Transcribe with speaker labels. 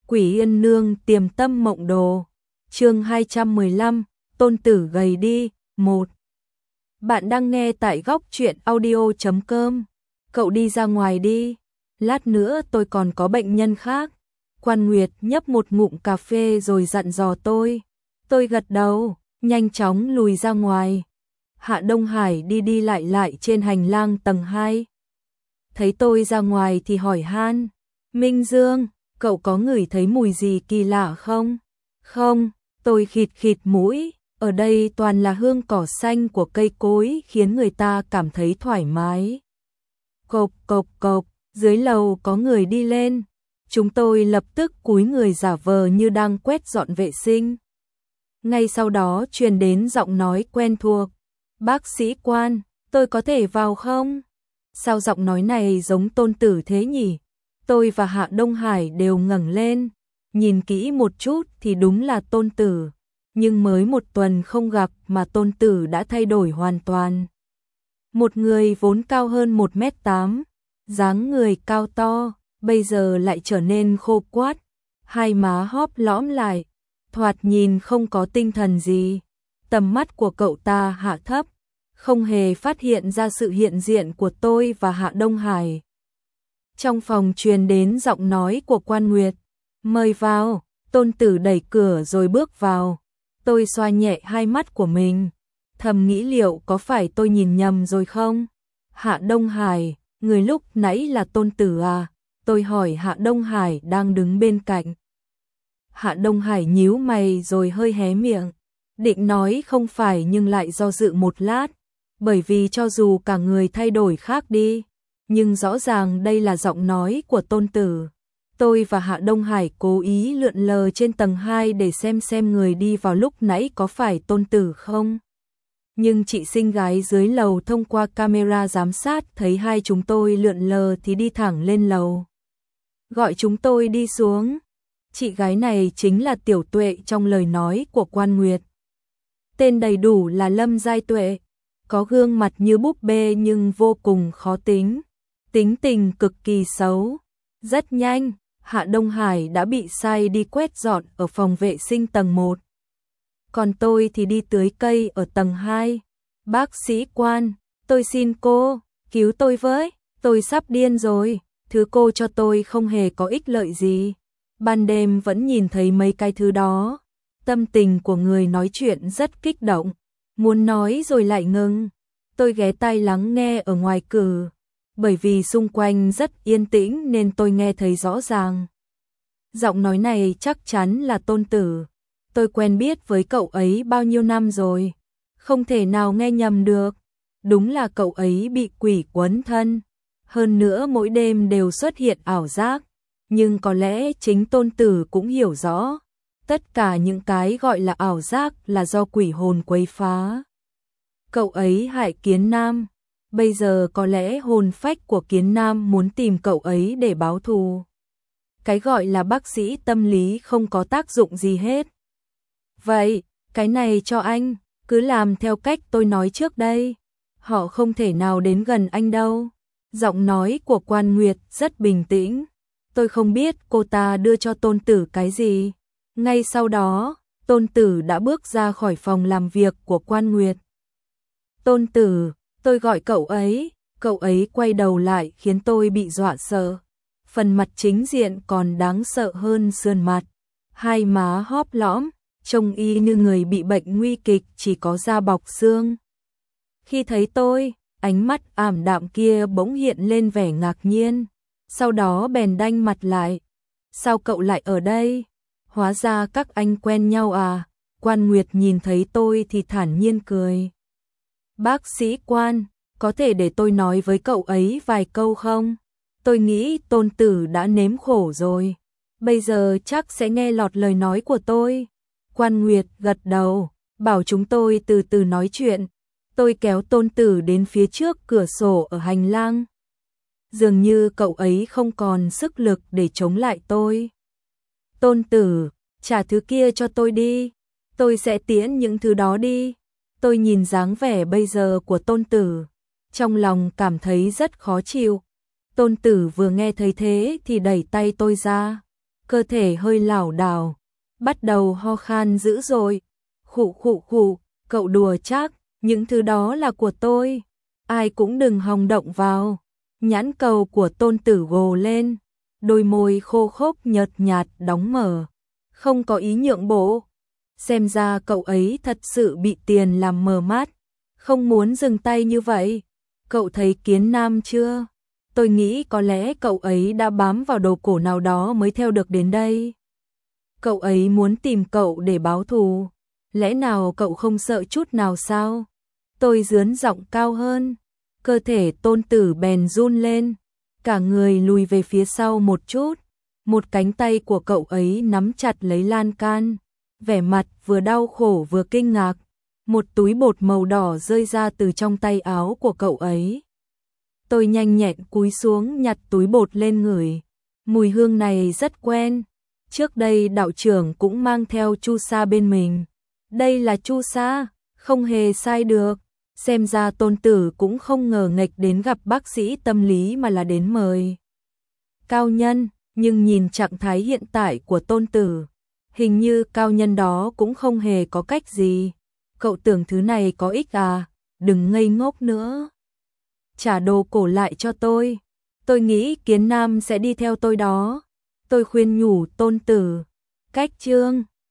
Speaker 1: Quỷ Yên Nương tiềm tâm mộng đồ. Chương 215, Tôn Tử gầy đi. 1. Bạn đang nghe tại góc truyện audio.com. Cậu đi ra ngoài đi, lát nữa tôi còn có bệnh nhân khác. Quan Nguyệt nhấp một ngụm cà phê rồi dặn dò tôi. Tôi gật đầu, nhanh chóng lùi ra ngoài. Hạ Đông Hải đi đi lại trên hành lang tầng 2. Thấy tôi ra ngoài thì hỏi han, Minh Dương, cậu có ngửi thấy mùi gì kỳ lạ không? Không, tôi khịt khịt mũi, ở đây toàn là hương cỏ xanh của cây cối khiến người ta cảm thấy thoải mái. Cộp cộp cộp, dưới lầu có người đi lên. Chúng tôi lập tức cúi người giả vờ như đang quét dọn vệ sinh. Ngay sau đó truyền đến giọng nói quen thuộc. Bác sĩ Quan, tôi có thể vào không? Sao giọng nói này giống Tôn Tử thế nhỉ? Tôi và Hạ Đông Hải đều ngẩng lên. Nhìn kỹ một chút thì đúng là Tôn Tử. Nhưng mới một tuần không gặp mà Tôn Tử đã thay đổi hoàn toàn. Một người vốn cao hơn 1m8, dáng người cao to, bây giờ lại trở nên khô quắt, hai má hóp lõm lại, thoạt nhìn không có tinh thần gì. Tầm mắt của cậu ta hạ thấp, không hề phát hiện ra sự hiện diện của tôi và Hạ Đông Hải. Trong phòng truyền đến giọng nói của Quan Nguyệt, mời vào. Tôn Tử đẩy cửa rồi bước vào. Tôi xoa nhẹ hai mắt của mình, thầm nghĩ liệu có phải tôi nhìn nhầm rồi không? Hạ Đông Hải, người lúc nãy là Tôn Tử à? Tôi hỏi Hạ Đông Hải đang đứng bên cạnh. Hạ Đông Hải nhíu mày rồi hơi hé miệng, định nói không phải nhưng lại do dự một lát, bởi vì cho dù cả người thay đổi khác đi, nhưng rõ ràng đây là giọng nói của Tôn Tử. Tôi và Hạ Đông Hải cố ý lượn lờ trên tầng 2 để xem người đi vào lúc nãy có phải Tôn Tử không. Nhưng chị xinh gái dưới lầu thông qua camera giám sát thấy hai chúng tôi lượn lờ thì đi thẳng lên lầu, gọi chúng tôi đi xuống. Chị gái này chính là Tiểu Tuệ trong lời nói của Quan Nguyệt. Tên đầy đủ là Lâm Giai Tuệ, có gương mặt như búp bê nhưng vô cùng khó tính, tính tình cực kỳ xấu. Rất nhanh, Hạ Đông Hải đã bị sai đi quét dọn ở phòng vệ sinh tầng 1. Còn tôi thì đi tưới cây ở tầng 2. Bác sĩ Quan, tôi xin cô, cứu tôi với, tôi sắp điên rồi, thứ cô cho tôi không hề có ích lợi gì. Ban đêm vẫn nhìn thấy mấy cái thứ đó. Tâm tình của người nói chuyện rất kích động, muốn nói rồi lại ngừng. Tôi ghé tai lắng nghe ở ngoài cửa, bởi vì xung quanh rất yên tĩnh nên tôi nghe thấy rõ ràng. Giọng nói này chắc chắn là Tôn Tử. Tôi quen biết với cậu ấy bao nhiêu năm rồi, không thể nào nghe nhầm được. Đúng là cậu ấy bị quỷ quấn thân, hơn nữa mỗi đêm đều xuất hiện ảo giác. Nhưng có lẽ chính Tôn Tử cũng hiểu rõ, tất cả những cái gọi là ảo giác là do quỷ hồn quấy phá. Cậu ấy hại Kiến Nam, bây giờ có lẽ hồn phách của Kiến Nam muốn tìm cậu ấy để báo thù. Cái gọi là bác sĩ tâm lý không có tác dụng gì hết. Vậy, cái này cho anh, cứ làm theo cách tôi nói trước đây. Họ không thể nào đến gần anh đâu. Giọng nói của Quan Nguyệt rất bình tĩnh. Tôi không biết cô ta đưa cho Tôn Tử cái gì. Ngay sau đó, Tôn Tử đã bước ra khỏi phòng làm việc của Quan Nguyệt. Tôn Tử, tôi gọi cậu ấy quay đầu lại khiến tôi bị dọa sợ. Phần mặt chính diện còn đáng sợ hơn sườn mặt. Hai má hóp lõm, trông y như người bị bệnh nguy kịch chỉ có da bọc xương. Khi thấy tôi, ánh mắt ảm đạm kia bỗng hiện lên vẻ ngạc nhiên. Sau đó bèn đanh mặt lại. Sao cậu lại ở đây? Hóa ra các anh quen nhau à? Quan Nguyệt nhìn thấy tôi thì thản nhiên cười. Bác sĩ Quan, có thể để tôi nói với cậu ấy vài câu không? Tôi nghĩ Tôn Tử đã nếm khổ rồi, bây giờ chắc sẽ nghe lọt lời nói của tôi. Quan Nguyệt gật đầu, bảo chúng tôi từ từ nói chuyện. Tôi kéo Tôn Tử đến phía trước cửa sổ ở hành lang. Dường như cậu ấy không còn sức lực để chống lại tôi. Tôn Tử, trả thứ kia cho tôi đi, tôi sẽ tiễn những thứ đó đi. Tôi nhìn dáng vẻ bây giờ của Tôn Tử, trong lòng cảm thấy rất khó chịu. Tôn Tử vừa nghe thấy thế thì đẩy tay tôi ra. cơ thể hơi lảo đảo, bắt đầu ho khan dữ dội. Khụ khụ khụ, cậu đùa chắc, những thứ đó là của tôi, ai cũng đừng hòng động vào. Nhãn cầu của Tôn Tử gồ lên, đôi môi khô khốc nhợt nhạt đóng mở, không có ý nhượng bộ. Xem ra cậu ấy thật sự bị tiền làm mờ mắt, không muốn dừng tay như vậy. Cậu thấy Kiến Nam chưa? Tôi nghĩ có lẽ cậu ấy đã bám vào đồ cổ nào đó mới theo được đến đây. Cậu ấy muốn tìm cậu để báo thù. Lẽ nào cậu không sợ chút nào sao? Tôi giớn giọng cao hơn. Cơ thể Tôn Tử bèn run lên, cả người lùi về phía sau một chút. Một cánh tay của cậu ấy nắm chặt lấy lan can, vẻ mặt vừa đau khổ vừa kinh ngạc. Một túi bột màu đỏ rơi ra từ trong tay áo của cậu ấy. Tôi nhanh nhẹn cúi xuống nhặt túi bột lên ngửi. Mùi hương này rất quen. Trước đây đạo trưởng cũng mang theo chu sa bên mình. Đây là chu sa, không hề sai được. Xem ra Tôn Tử cũng không ngờ nghệch đến gặp bác sĩ tâm lý mà là đến mời cao nhân. Nhưng nhìn trạng thái hiện tại của Tôn Tử, hình như cao nhân đó cũng không hề có cách gì. Cậu tưởng thứ này có ích à? Đừng ngây ngốc nữa. Trả đồ cổ lại cho tôi. Tôi nghĩ Kiến Nam sẽ đi theo tôi đó. Tôi khuyên nhủ Tôn Tử. Cách chương